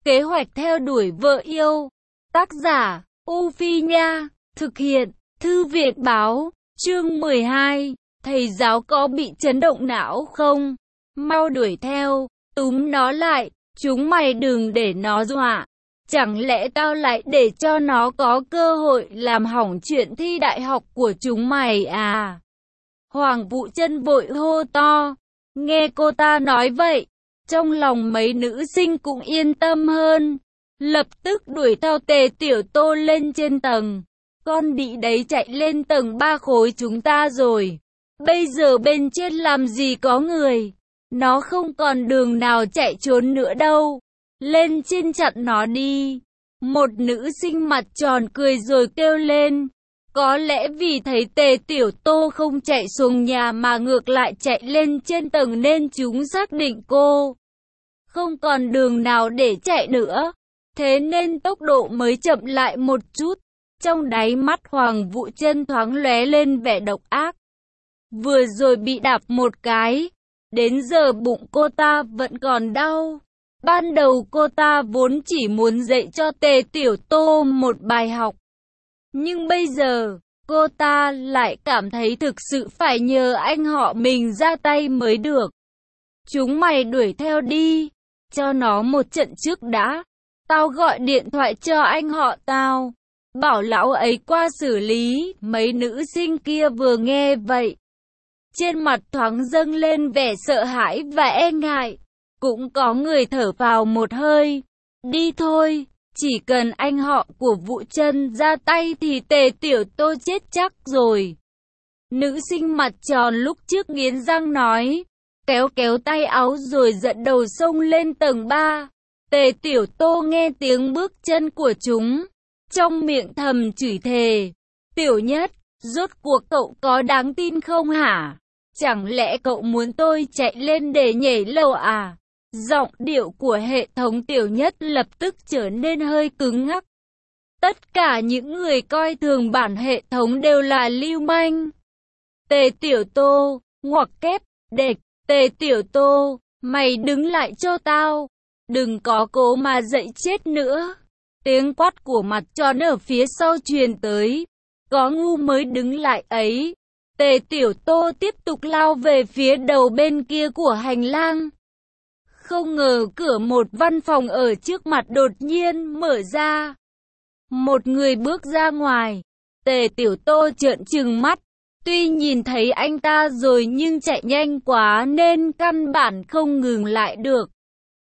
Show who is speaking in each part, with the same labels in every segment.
Speaker 1: Kế hoạch theo đuổi vợ yêu. Tác giả, U Phi Nha. Thực hiện, Thư viện Báo. Chương 12. Thầy giáo có bị chấn động não không? Mau đuổi theo, túm nó lại, chúng mày đừng để nó dọa. Chẳng lẽ tao lại để cho nó có cơ hội làm hỏng chuyện thi đại học của chúng mày à? Hoàng Vũ Chân vội hô to. Nghe cô ta nói vậy, trong lòng mấy nữ sinh cũng yên tâm hơn. Lập tức đuổi theo Tề Tiểu Tô lên trên tầng. Con đĩ đấy chạy lên tầng 3 khối chúng ta rồi. Bây giờ bên trên làm gì có người. Nó không còn đường nào chạy trốn nữa đâu. Lên trên chặn nó đi. Một nữ sinh mặt tròn cười rồi kêu lên. Có lẽ vì thấy Tề Tiểu Tô không chạy xuống nhà mà ngược lại chạy lên trên tầng nên chúng xác định cô không còn đường nào để chạy nữa. Thế nên tốc độ mới chậm lại một chút. Trong đáy mắt Hoàng Vũ Chân thoáng lóe lên vẻ độc ác. Vừa rồi bị đạp một cái, đến giờ bụng cô ta vẫn còn đau. Ban đầu cô ta vốn chỉ muốn dạy cho Tề Tiểu Tô một bài học. Nhưng bây giờ, cô ta lại cảm thấy thực sự phải nhờ anh họ mình ra tay mới được. Chúng mày đuổi theo đi, cho nó một trận trước đã. Tao gọi điện thoại cho anh họ tao, bảo lão ấy qua xử lý. Mấy nữ sinh kia vừa nghe vậy, trên mặt thoáng dâng lên vẻ sợ hãi và e ngại. Cũng có người thở vào một hơi. Đi thôi, chỉ cần anh họ của Vũ Chân ra tay thì Tề Tiểu Tô chết chắc rồi. Nữ sinh mặt tròn lúc trước nghiến răng nói, kéo kéo tay áo rồi dẫn đầu xông lên tầng 3. Tề Tiểu Tô nghe tiếng bước chân của chúng, trong miệng thầm chửi thề. Tiểu Nhất, rốt cuộc cậu có đáng tin không hả? Chẳng lẽ cậu muốn tôi chạy lên để nhảy lầu à? Giọng điệu của hệ thống Tiểu Nhất lập tức trở nên hơi cứng ngắc. Tất cả những người coi thường bản hệ thống đều là lưu manh. Tề Tiểu Tô, ngoặc kép, đệt, Tề Tiểu Tô, mày đứng lại cho tao. Đừng có cố mà dậy chết nữa. Tiếng quát của mặt tròn ở phía sau truyền tới. Có ngu mới đứng lại ấy. Tề Tiểu Tô tiếp tục lao về phía đầu bên kia của hành lang. Không ngờ cửa một văn phòng ở trước mặt đột nhiên mở ra. Một người bước ra ngoài. Tề Tiểu Tô trợn trừng mắt. Tuy nhìn thấy anh ta rồi nhưng chạy nhanh quá nên căn bản không ngừng lại được.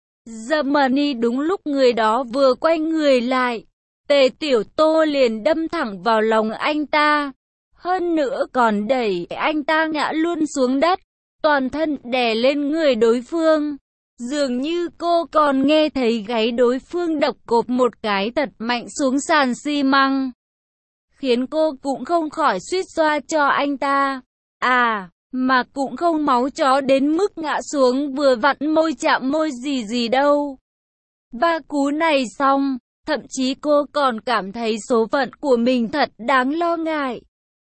Speaker 1: Germany đúng lúc người đó vừa quay người lại. Tề Tiểu Tô liền đâm thẳng vào lòng anh ta. Hơn nữa còn đẩy anh ta ngã luôn xuống đất. Toàn thân đè lên người đối phương. Dường như cô còn nghe thấy gáy đối phương đập cộp một cái thật mạnh xuống sàn xi măng. Khiến cô cũng không khỏi suýt xoa cho anh ta. À, mà cũng không máu chó đến mức ngã xuống vừa vặn môi chạm môi gì đâu. Ba cú này xong, thậm chí cô còn cảm thấy số phận của mình thật đáng lo ngại.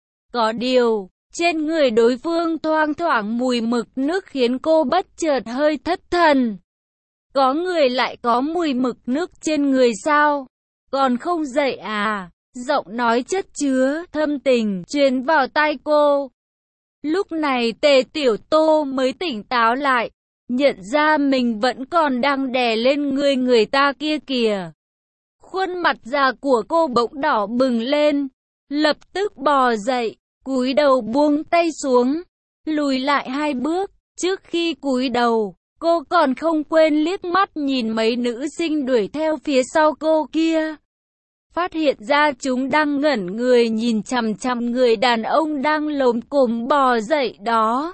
Speaker 1: Có điều, trên người đối phương thoang thoảng mùi mực nước khiến cô bất chợt hơi thất thần. Có người lại có mùi mực nước trên người sao? Còn không dậy à? Giọng nói chất chứa thâm tình truyền vào tai cô. Lúc này Tề Tiểu Tô mới tỉnh táo lại, nhận ra mình vẫn còn đang đè lên người ta kia kìa. Khuôn mặt già của cô bỗng đỏ bừng lên, lập tức bò dậy, cúi đầu buông tay xuống, lùi lại 2 bước. Trước khi cúi đầu, cô còn không quên liếc mắt nhìn mấy nữ sinh đuổi theo phía sau cô kia. Phát hiện ra chúng đang ngẩn người nhìn chằm chằm người đàn ông đang lồm cồm bò dậy đó.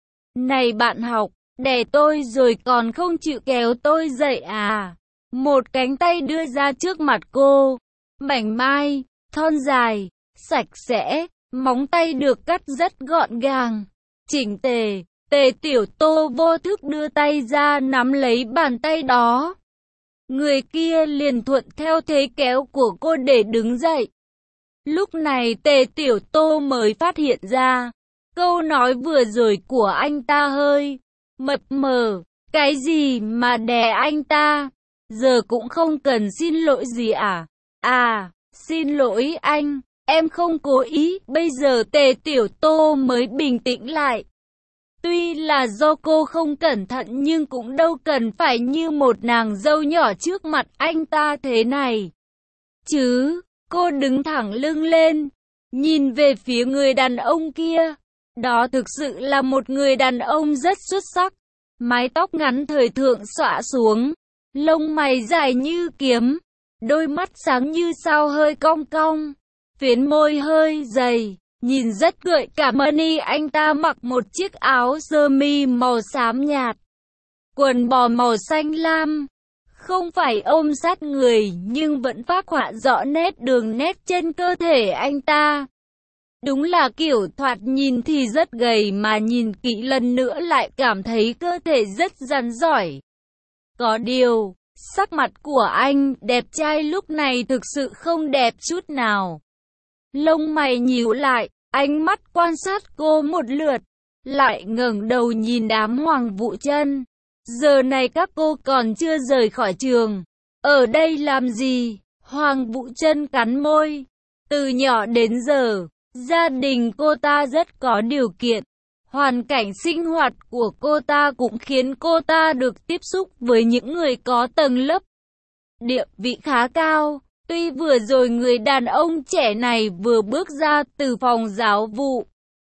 Speaker 1: Này bạn học, đè tôi rồi còn không chịu kéo tôi dậy à? Một cánh tay đưa ra trước mặt cô, mảnh mai, thon dài, sạch sẽ, móng tay được cắt rất gọn gàng, chỉnh tề. Tề Tiểu Tô vô thức đưa tay ra nắm lấy bàn tay đó. Người kia liền thuận theo thế kéo của cô để đứng dậy. Lúc này Tề Tiểu Tô mới phát hiện ra, câu nói vừa rồi của anh ta hơi mập mờ. Cái gì mà đè anh ta? Giờ cũng không cần xin lỗi gì à? À, xin lỗi anh, em không cố ý. Bây giờ Tề Tiểu Tô mới bình tĩnh lại. Tuy là do cô không cẩn thận nhưng cũng đâu cần phải như một nàng dâu nhỏ trước mặt anh ta thế này. Chứ, cô đứng thẳng lưng lên, nhìn về phía người đàn ông kia. Đó thực sự là một người đàn ông rất xuất sắc. Mái tóc ngắn thời thượng xõa xuống, lông mày dài như kiếm, đôi mắt sáng như sao hơi cong cong, phiến môi hơi dày, nhìn rất gợi cảm. Money anh ta mặc một chiếc áo sơ mi màu xám nhạt, quần bò màu xanh lam, không phải ôm sát người nhưng vẫn phác họa rõ nét đường nét trên cơ thể anh ta. Đúng là kiểu thoạt nhìn thì rất gầy mà nhìn kỹ lần nữa lại cảm thấy cơ thể rất rắn giỏi. Có điều, sắc mặt của anh đẹp trai lúc này thực sự không đẹp chút nào. Lông mày nhíu lại, ánh mắt quan sát cô một lượt, lại ngẩng đầu nhìn đám Hoàng Vũ Chân. Giờ này các cô còn chưa rời khỏi trường, ở đây làm gì? Hoàng Vũ Chân cắn môi. Từ nhỏ đến giờ, gia đình cô ta rất có điều kiện. Hoàn cảnh sinh hoạt của cô ta cũng khiến cô ta được tiếp xúc với những người có tầng lớp địa vị khá cao. Tuy vừa rồi người đàn ông trẻ này vừa bước ra từ phòng giáo vụ.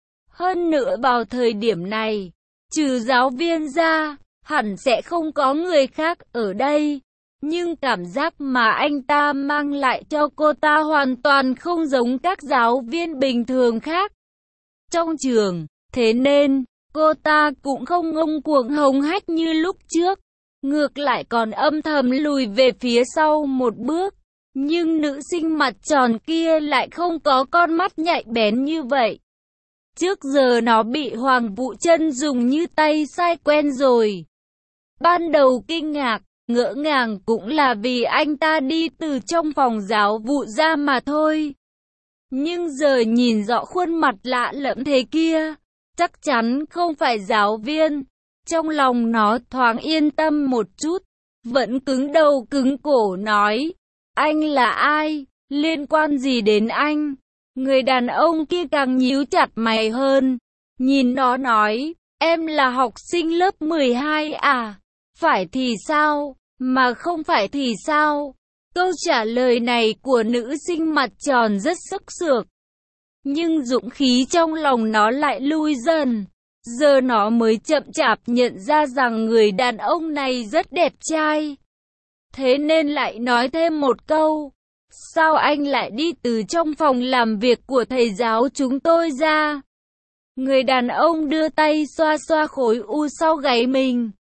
Speaker 1: Hơn nữa vào thời điểm này, trừ giáo viên ra, hẳn sẽ không có người khác ở đây. Nhưng cảm giác mà anh ta mang lại cho cô ta hoàn toàn không giống các giáo viên bình thường khác trong trường. Thế nên, cô ta cũng không ngông cuồng hống hách như lúc trước. Ngược lại còn âm thầm lùi về phía sau một bước. Nhưng nữ sinh mặt tròn kia lại không có con mắt nhạy bén như vậy. Trước giờ nó bị Hoàng Vũ Chân dùng như tay sai quen rồi. Ban đầu kinh ngạc, ngỡ ngàng cũng là vì anh ta đi từ trong phòng giáo vụ ra mà thôi. Nhưng giờ nhìn rõ khuôn mặt lạ lẫm thế kia, chắc chắn không phải giáo viên. Trong lòng nó thoáng yên tâm một chút, vẫn cứng đầu cứng cổ nói, anh là ai, liên quan gì đến anh? Người đàn ông kia càng nhíu chặt mày hơn, nhìn nó nói, em là học sinh lớp 12 à? Phải thì sao, mà không phải thì sao? Câu trả lời này của nữ sinh mặt tròn rất sức sược. Nhưng dũng khí trong lòng nó lại lui dần. Giờ nó mới chậm chạp nhận ra rằng người đàn ông này rất đẹp trai. Thế nên lại nói thêm một câu. Sao anh lại đi từ trong phòng làm việc của thầy giáo chúng tôi ra? Người đàn ông đưa tay xoa xoa khối u sau gáy mình.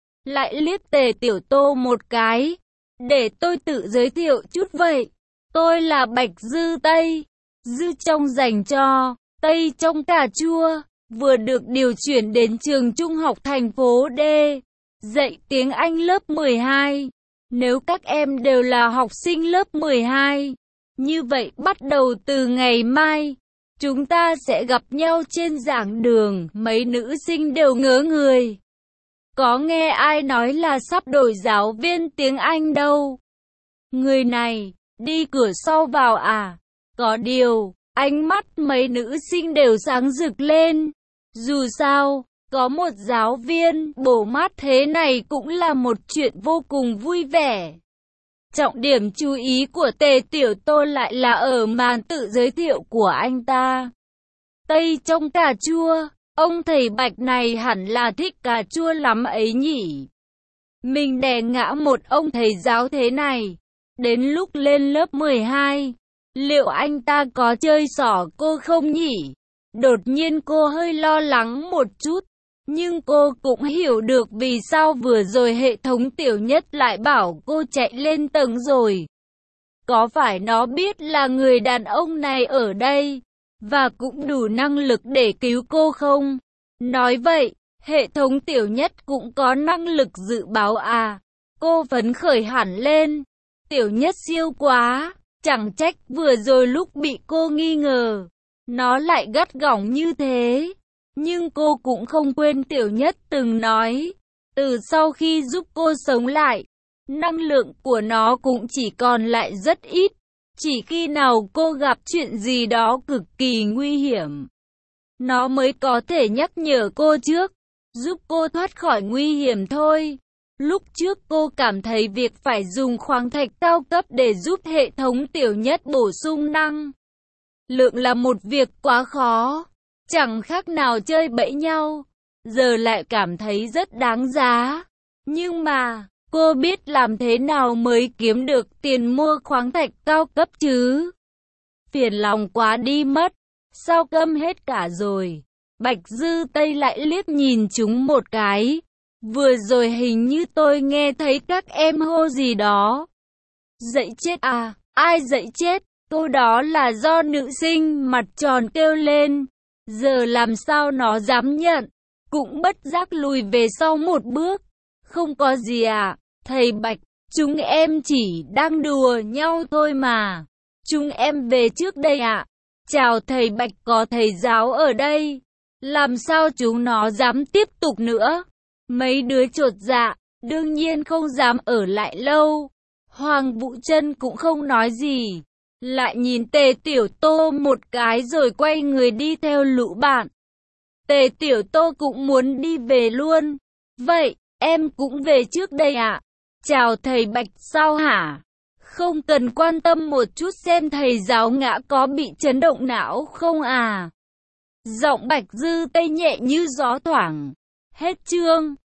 Speaker 1: Lại liếc Tề Tiểu Tô một cái. Để tôi tự giới thiệu chút vậy. Tôi là Bạch Dư Tây. Dư trong dành cho, Tây trong cà chua. Vừa được điều chuyển đến trường trung học thành phố D. Dạy tiếng Anh lớp 12. Nếu các em đều là học sinh lớp 12, như vậy bắt đầu từ ngày mai, chúng ta sẽ gặp nhau trên giảng đường. Mấy nữ sinh đều ngớ người. Có nghe ai nói là sắp đổi giáo viên tiếng Anh đâu. Người này, đi cửa sau vào à? Có điều, ánh mắt mấy nữ sinh đều sáng rực lên. Dù sao, có một giáo viên bổ mát thế này cũng là một chuyện vô cùng vui vẻ. Trọng điểm chú ý của Tề Tiểu Tô lại là ở màn tự giới thiệu của anh ta. Tây trong cà chua, ông thầy Bạch này hẳn là thích cà chua lắm ấy nhỉ. Mình đè ngã một ông thầy giáo thế này. Đến lúc lên lớp 12, liệu anh ta có chơi xỏ cô không nhỉ? Đột nhiên cô hơi lo lắng một chút. Nhưng cô cũng hiểu được vì sao vừa rồi hệ thống Tiểu Nhất lại bảo cô chạy lên tầng rồi. Có phải nó biết là người đàn ông này ở đây, và cũng đủ năng lực để cứu cô không? Nói vậy, hệ thống Tiểu Nhất cũng có năng lực dự báo à? Cô phấn khởi hẳn lên. Tiểu Nhất siêu quá, chẳng trách vừa rồi lúc bị cô nghi ngờ, nó lại gắt gỏng như thế. Nhưng cô cũng không quên Tiểu Nhất từng nói, từ sau khi giúp cô sống lại, Năng lượng của nó cũng chỉ còn lại rất ít. Chỉ khi nào cô gặp chuyện gì đó cực kỳ nguy hiểm, nó mới có thể nhắc nhở cô trước, giúp cô thoát khỏi nguy hiểm thôi. Lúc trước cô cảm thấy việc phải dùng khoáng thạch cao cấp để giúp hệ thống tiểu nhất bổ sung năng lượng là một việc quá khó, chẳng khác nào chơi bẫy nhau. Giờ lại cảm thấy rất đáng giá. Nhưng mà, cô biết làm thế nào mới kiếm được tiền mua khoáng thạch cao cấp chứ? Phiền lòng quá đi mất. Sao câm hết cả rồi? Bạch Dư Tây lại liếc nhìn chúng một cái. Vừa rồi hình như tôi nghe thấy các em hô gì đó. Dậy chết à? Ai dậy chết? Câu đó là do nữ sinh mặt tròn kêu lên. Giờ làm sao nó dám nhận? Cũng bất giác lùi về sau một bước. Không có gì à, thầy Bạch, chúng em chỉ đang đùa nhau thôi mà. Chúng em về trước đây ạ. Chào thầy Bạch, có thầy giáo ở đây. Làm sao chúng nó dám tiếp tục nữa? Mấy đứa chột dạ, đương nhiên không dám ở lại lâu. Hoàng Vũ Trân cũng không nói gì. Lại nhìn Tề Tiểu Tô một cái rồi quay người đi theo lũ bạn. Tề Tiểu Tô cũng muốn đi về luôn. Vậy, em cũng về trước đây ạ. Chào thầy Bạch, sao hả? Không cần quan tâm một chút xem thầy giáo ngã có bị chấn động não không à? Giọng Bạch Dư Tây nhẹ như gió thoảng. Hết chương.